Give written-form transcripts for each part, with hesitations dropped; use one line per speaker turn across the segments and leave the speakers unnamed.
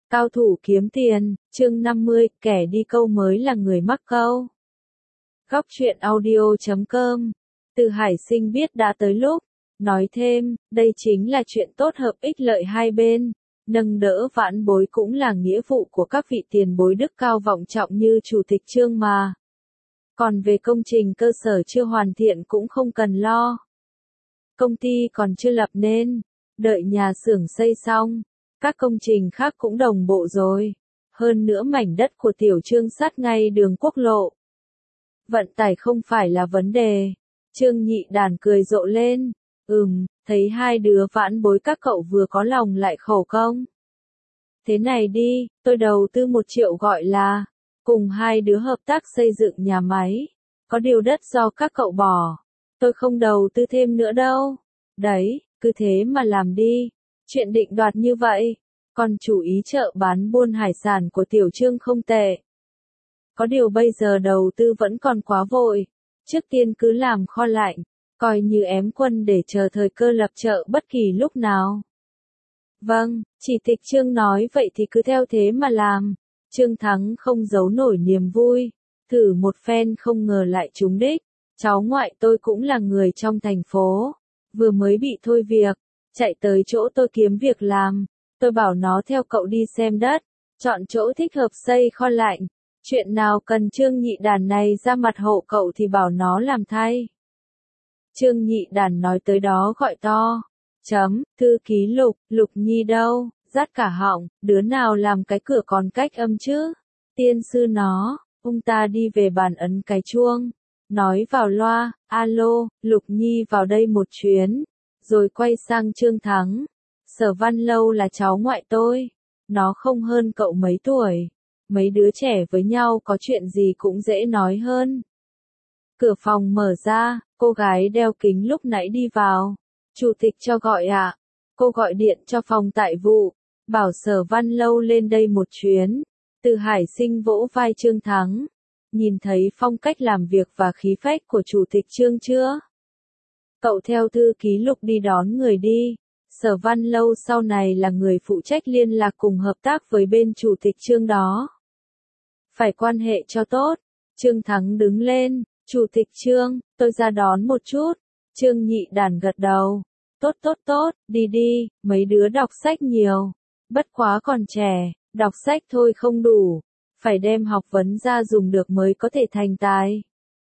Cao thủ kiếm tiền, chương 50, kẻ đi câu mới là người mắc câu. Góc truyện audio.com. Từ Hải Sinh biết đã tới lúc. Nói thêm, đây chính là chuyện tốt hợp ích lợi hai bên. Nâng đỡ vãn bối cũng là nghĩa vụ của các vị tiền bối đức cao vọng trọng như Chủ tịch Trương mà. Còn về công trình cơ sở chưa hoàn thiện cũng không cần lo. Công ty còn chưa lập nên, đợi nhà xưởng xây xong. Các công trình khác cũng đồng bộ rồi. Hơn nữa mảnh đất của Tiểu Trương sát ngay đường quốc lộ. Vận tải không phải là vấn đề. Trương Nhị Đàn cười rộ lên. Thấy hai đứa vãn bối các cậu vừa có lòng lại khẩu công. Thế này đi, tôi đầu tư 1 triệu gọi là, cùng hai đứa hợp tác xây dựng nhà máy. Có điều đất do các cậu bỏ. Tôi không đầu tư thêm nữa đâu. Đấy, cứ thế mà làm đi. Chuyện định đoạt như vậy, còn chủ ý chợ bán buôn hải sản của Tiểu Trương không tệ. Có điều bây giờ đầu tư vẫn còn quá vội, trước tiên cứ làm kho lạnh, coi như ém quân để chờ thời cơ lập chợ bất kỳ lúc nào. Vâng, Chỉ tịch Trương nói vậy thì cứ theo thế mà làm. Trương Thắng không giấu nổi niềm vui, thử một phen không ngờ lại trúng đích. Cháu ngoại tôi cũng là người trong thành phố, vừa mới bị thôi việc. Chạy tới chỗ tôi kiếm việc làm, tôi bảo nó theo cậu đi xem đất, chọn chỗ thích hợp xây kho lạnh. Chuyện nào cần Trương Nhị Đàn này ra mặt hộ cậu thì bảo nó làm thay. Trương Nhị Đàn nói tới đó gọi to. Thư ký Lục, Lục Nhi đâu, rát cả họng, đứa nào làm cái cửa còn cách âm chứ? Tiên sư nó, ông ta đi về bàn ấn cái chuông, nói vào loa, alo, Lục Nhi vào đây một chuyến. Rồi quay sang Trương Thắng. Sở Văn Lâu là cháu ngoại tôi. Nó không hơn cậu mấy tuổi. Mấy đứa trẻ với nhau có chuyện gì cũng dễ nói hơn. Cửa phòng mở ra, cô gái đeo kính lúc nãy đi vào. Chủ tịch cho gọi ạ. Cô gọi điện cho phòng tại vụ. Bảo Sở Văn Lâu lên đây một chuyến. Từ Hải Sinh vỗ vai Trương Thắng. Nhìn thấy phong cách làm việc và khí phách của Chủ tịch Trương chưa? Cậu theo thư ký Lục đi đón người đi. Sở Văn Lâu sau này là người phụ trách liên lạc cùng hợp tác với bên Chủ tịch Trương đó. Phải quan hệ cho tốt. Trương Thắng đứng lên. Chủ tịch Trương, tôi ra đón một chút. Trương Nhị Đàn gật đầu. Tốt, đi đi, mấy đứa đọc sách nhiều. Bất quá còn trẻ, đọc sách thôi không đủ. Phải đem học vấn ra dùng được mới có thể thành tài.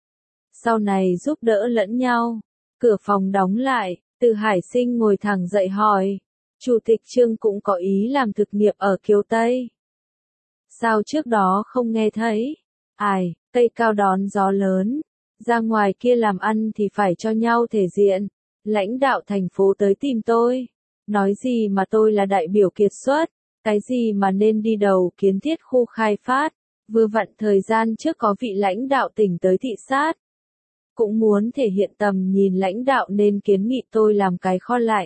Sau này giúp đỡ lẫn nhau. Cửa phòng đóng lại, Từ Hải Sinh ngồi thẳng dậy hỏi. Chủ tịch Trương cũng có ý làm thực nghiệp ở Kiều Tây. Sao trước đó không nghe thấy? Ai, cây cao đón gió lớn. Ra ngoài kia làm ăn thì phải cho nhau thể diện. Lãnh đạo thành phố tới tìm tôi. Nói gì mà tôi là đại biểu kiệt xuất. Cái gì mà nên đi đầu kiến thiết khu khai phát. Vừa vặn thời gian trước có vị lãnh đạo tỉnh tới thị sát. Cũng muốn thể hiện tầm nhìn lãnh đạo nên kiến nghị tôi làm cái kho lạnh.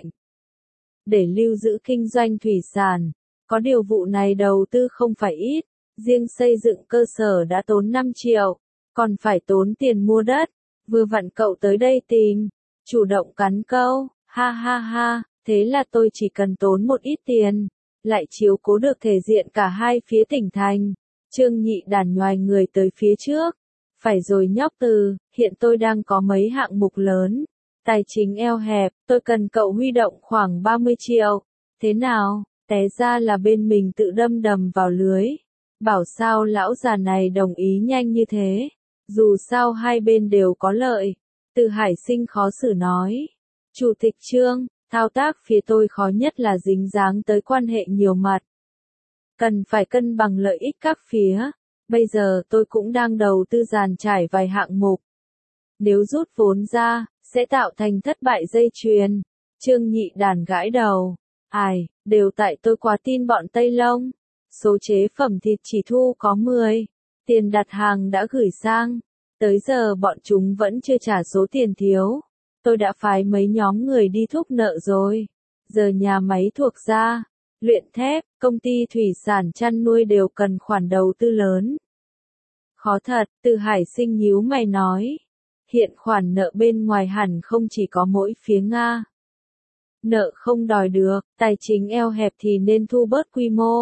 Để lưu giữ kinh doanh thủy sản. Có điều vụ này đầu tư không phải ít. Riêng xây dựng cơ sở đã tốn 5 triệu. Còn phải tốn tiền mua đất. Vừa vặn cậu tới đây tìm. Chủ động cắn câu. Ha ha ha. Thế là tôi chỉ cần tốn một ít tiền. Lại chiếu cố được thể diện cả hai phía tỉnh thành. Trương Nhị Đàn nhoài người tới phía trước. Phải rồi nhóc Từ, hiện tôi đang có mấy hạng mục lớn. Tài chính eo hẹp, tôi cần cậu huy động khoảng 30 triệu. Thế nào, té ra là bên mình tự đâm đầm vào lưới. Bảo sao lão già này đồng ý nhanh như thế. Dù sao hai bên đều có lợi. Từ Hải Sinh khó xử nói. Chủ tịch Trương, thao tác phía tôi khó nhất là dính dáng tới quan hệ nhiều mặt. Cần phải cân bằng lợi ích các phía. Bây giờ tôi cũng đang đầu tư dàn trải vài hạng mục. Nếu rút vốn ra, sẽ tạo thành thất bại dây chuyền. Trương Nhị Đàn gãi đầu. Ai, đều tại tôi quá tin bọn Tây Lông. Số chế phẩm thịt chỉ thu có 10. Tiền đặt hàng đã gửi sang. Tới giờ bọn chúng vẫn chưa trả số tiền thiếu. Tôi đã phái mấy nhóm người đi thúc nợ rồi. Giờ nhà máy thuộc ra. Luyện thép, công ty thủy sản chăn nuôi đều cần khoản đầu tư lớn. Khó thật, Từ Hải Sinh nhíu mày nói. Hiện khoản nợ bên ngoài hẳn không chỉ có mỗi phía Nga. Nợ không đòi được, tài chính eo hẹp thì nên thu bớt quy mô.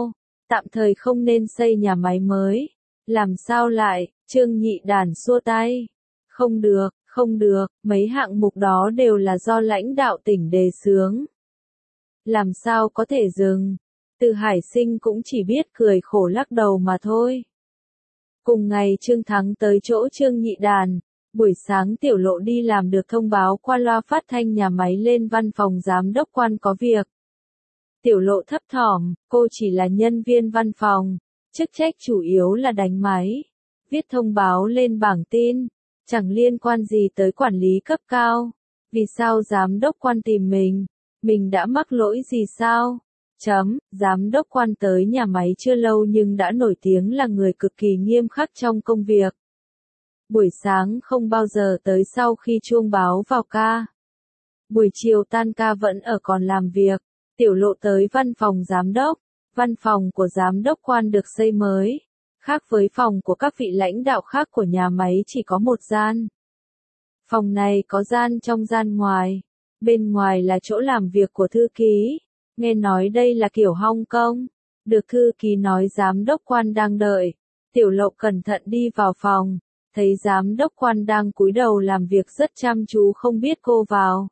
Tạm thời không nên xây nhà máy mới. Làm sao lại, Trương Nhị Đàn xua tay. Không được, không được, mấy hạng mục đó đều là do lãnh đạo tỉnh đề xướng. Làm sao có thể dừng? Từ Hải Sinh cũng chỉ biết cười khổ lắc đầu mà thôi. Cùng ngày Trương Thắng tới chỗ Trương Nhị Đàn, buổi sáng Tiểu Lộ đi làm được thông báo qua loa phát thanh nhà máy lên văn phòng giám đốc quan có việc. Tiểu Lộ thấp thỏm, cô chỉ là nhân viên văn phòng, chức trách chủ yếu là đánh máy, viết thông báo lên bảng tin, chẳng liên quan gì tới quản lý cấp cao. Vì sao giám đốc quan tìm mình đã mắc lỗi gì sao? Giám đốc quan tới nhà máy chưa lâu nhưng đã nổi tiếng là người cực kỳ nghiêm khắc trong công việc. Buổi sáng không bao giờ tới sau khi chuông báo vào ca. Buổi chiều tan ca vẫn ở còn làm việc. Tiểu Lộ tới văn phòng giám đốc. Văn phòng của giám đốc quan được xây mới. Khác với phòng của các vị lãnh đạo khác của nhà máy chỉ có một gian. Phòng này có gian trong gian ngoài. Bên ngoài là chỗ làm việc của thư ký. Nghe nói đây là kiểu Hong Kong. Được thư ký nói giám đốc quan đang đợi. Tiểu Lộ cẩn thận đi vào phòng. Thấy giám đốc quan đang cúi đầu làm việc rất chăm chú không biết cô vào.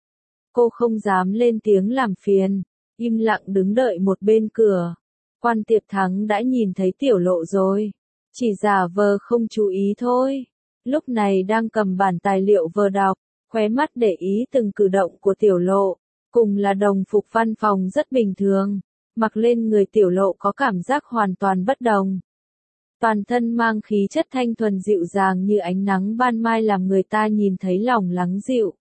Cô không dám lên tiếng làm phiền. Im lặng đứng đợi một bên cửa. Quan Tiệp Thắng đã nhìn thấy Tiểu Lộ rồi. Chỉ giả vờ không chú ý thôi. Lúc này đang cầm bản tài liệu vờ đọc. Khóe mắt để ý từng cử động của Tiểu Lộ. Cùng là đồng phục văn phòng rất bình thường. Mặc lên người Tiểu Lộ có cảm giác hoàn toàn bất đồng. Toàn thân mang khí chất thanh thuần dịu dàng như ánh nắng ban mai làm người ta nhìn thấy lòng lắng dịu.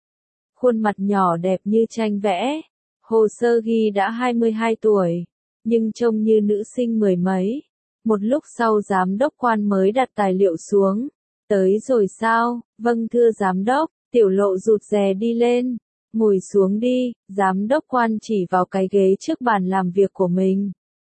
Khuôn mặt nhỏ đẹp như tranh vẽ. Hồ sơ ghi đã 22 tuổi, nhưng trông như nữ sinh mười mấy. Một lúc sau giám đốc quan mới đặt tài liệu xuống. Tới rồi sao? Vâng thưa giám đốc. Tiểu Lộ rụt rè đi lên. Ngồi xuống đi. Giám đốc quan chỉ vào cái ghế trước bàn làm việc của mình.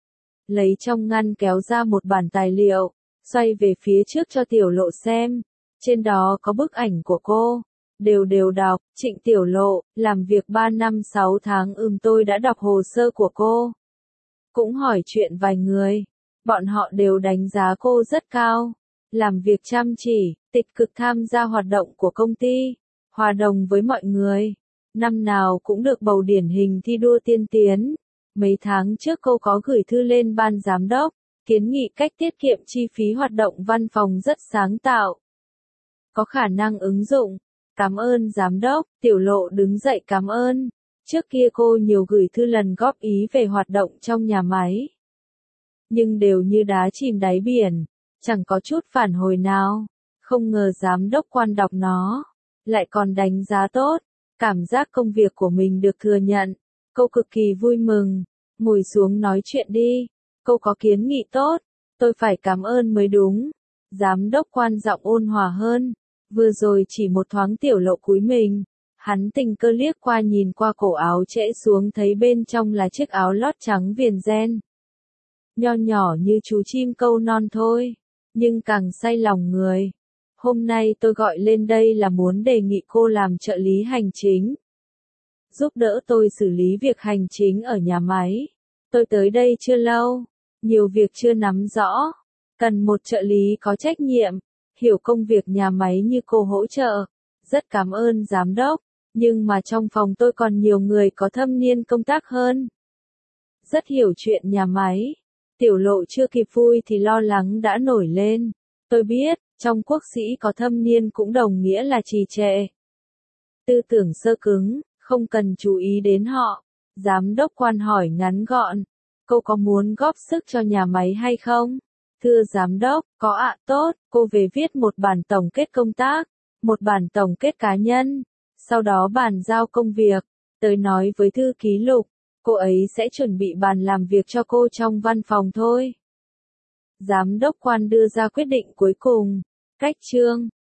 Lấy trong ngăn kéo ra một bản tài liệu, xoay về phía trước cho Tiểu Lộ xem. Trên đó có bức ảnh của cô. Đều đọc, Trịnh Tiểu Lộ, làm việc 3 năm 6 tháng tôi đã đọc hồ sơ của cô. Cũng hỏi chuyện vài người. Bọn họ đều đánh giá cô rất cao. Làm việc chăm chỉ, tích cực tham gia hoạt động của công ty, hòa đồng với mọi người. Năm nào cũng được bầu điển hình thi đua tiên tiến. Mấy tháng trước cô có gửi thư lên ban giám đốc, kiến nghị cách tiết kiệm chi phí hoạt động văn phòng rất sáng tạo. Có khả năng ứng dụng. Cảm ơn giám đốc. Tiểu Lộ đứng dậy cảm ơn. Trước kia cô nhiều gửi thư lần góp ý về hoạt động trong nhà máy. Nhưng đều như đá chìm đáy biển, chẳng có chút phản hồi nào. Không ngờ giám đốc quan đọc nó, lại còn đánh giá tốt. Cảm giác công việc của mình được thừa nhận. Cô cực kỳ vui mừng. Ngồi xuống nói chuyện đi. Cô có kiến nghị tốt. Tôi phải cảm ơn mới đúng. Giám đốc quan giọng ôn hòa hơn. Vừa rồi chỉ một thoáng Tiểu Lộ cúi mình. Hắn tình cờ liếc qua nhìn qua cổ áo trễ xuống thấy bên trong là chiếc áo lót trắng viền ren. Nho nhỏ như chú chim câu non thôi. Nhưng càng say lòng người. Hôm nay tôi gọi lên đây là muốn đề nghị cô làm trợ lý hành chính. Giúp đỡ tôi xử lý việc hành chính ở nhà máy. Tôi tới đây chưa lâu. Nhiều việc chưa nắm rõ. Cần một trợ lý có trách nhiệm. Hiểu công việc nhà máy như cô hỗ trợ. Rất cảm ơn giám đốc. Nhưng mà trong phòng tôi còn nhiều người có thâm niên công tác hơn. Rất hiểu chuyện nhà máy. Tiểu Lộ chưa kịp vui thì lo lắng đã nổi lên. Tôi biết, trong quốc sĩ có thâm niên cũng đồng nghĩa là trì trệ. Tư tưởng sơ cứng, không cần chú ý đến họ. Giám đốc quan hỏi ngắn gọn. Cô có muốn góp sức cho nhà máy hay không? Thưa giám đốc, có ạ. Tốt, cô về viết một bản tổng kết công tác, một bản tổng kết cá nhân. Sau đó bàn giao công việc. Tới nói với thư ký Lục, cô ấy sẽ chuẩn bị bàn làm việc cho cô trong văn phòng thôi. Giám đốc quan đưa ra quyết định cuối cùng. Cách chương